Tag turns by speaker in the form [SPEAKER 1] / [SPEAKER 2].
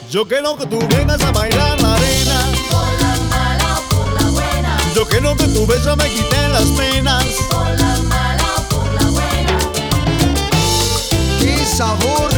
[SPEAKER 1] Yo quiero que tú vengas a bailar en la arena.
[SPEAKER 2] Por la mala o por la buena.
[SPEAKER 1] Yo quiero que tu beso me quite las penas.
[SPEAKER 2] Por la mala o por la buena.
[SPEAKER 3] ¡Qué sabor!